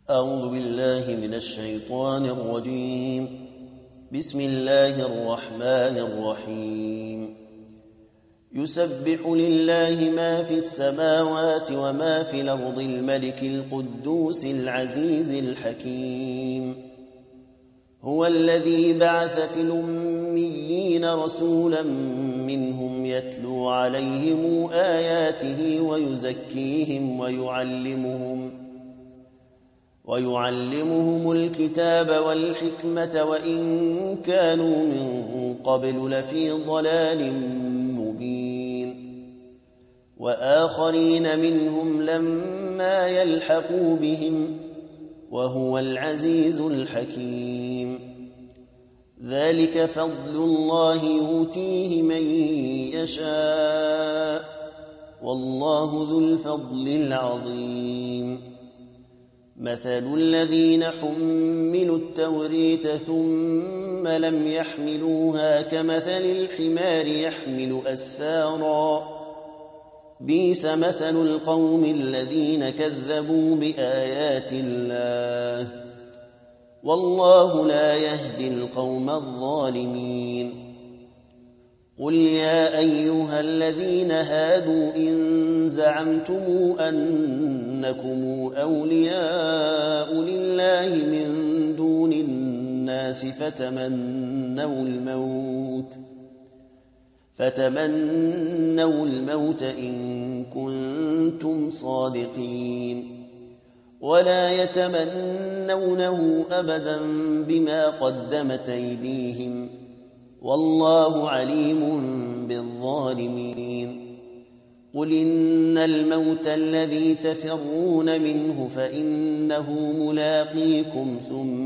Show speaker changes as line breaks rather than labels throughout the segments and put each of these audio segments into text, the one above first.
أعوذ بالله من الشيطان الرجيم. بسم الله الرحمن الرحيم. يسبح لله ما في السماوات وما في الأرض الملك القدوس العزيز الحكيم. هو الذي بعث في الأميين رسولا منهم يتلو عليهم آياته ويزكيهم ويعلمهم الكتاب والحكمة وإن كانوا من قبل لفي ضلال مبين. وآخرين منهم لما يلحقوا بهم وهو العزيز الحكيم. ذلك فضل الله يؤتيه من يشاء والله ذو الفضل العظيم. مثل الذين حملوا التوريت ثم لم يحملوها كمثل الحمار يحمل أسفارا بئس مثل القوم الذين كذبوا بآيات الله والله لا يهدي القوم الظالمين. قل يا أيها الذين هادوا إن زعمتم أنكم أولياء لله من دون الناس فتمنوا الموت إن كنتم صادقين ولا يتمنونه أبدا بما قدمت أيديهم والله عليم بالظالمين. قل إن الموت الذي تفرون منه فإنه ملاقيكم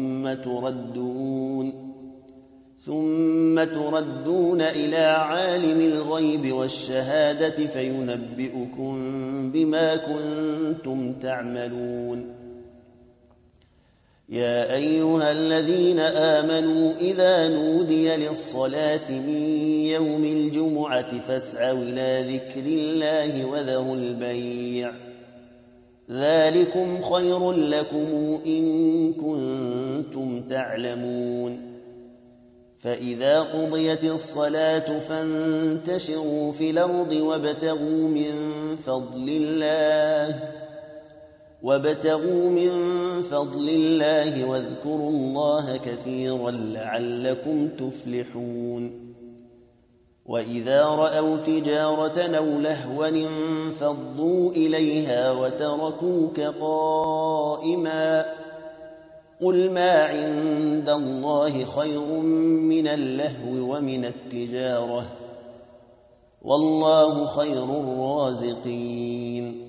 ثم تردون إلى عالم الغيب والشهادة فينبئكم بما كنتم تعملون. يا أيها الذين آمنوا إذا نودي للصلاة من يوم الجمعة فاسعوا إلى ذكر الله وذروا البيع ذلكم خير لكم إن كنتم تعلمون. فإذا قضيت الصلاة فانتشروا في الأرض وابتغوا من فضل الله واذكروا الله كثيرا لعلكم تفلحون. وإذا رأوا تجارة أو لهوا انفضوا إليها وتركوك قائما قل ما عند الله خير من اللهو ومن التجارة والله خير الرازقين.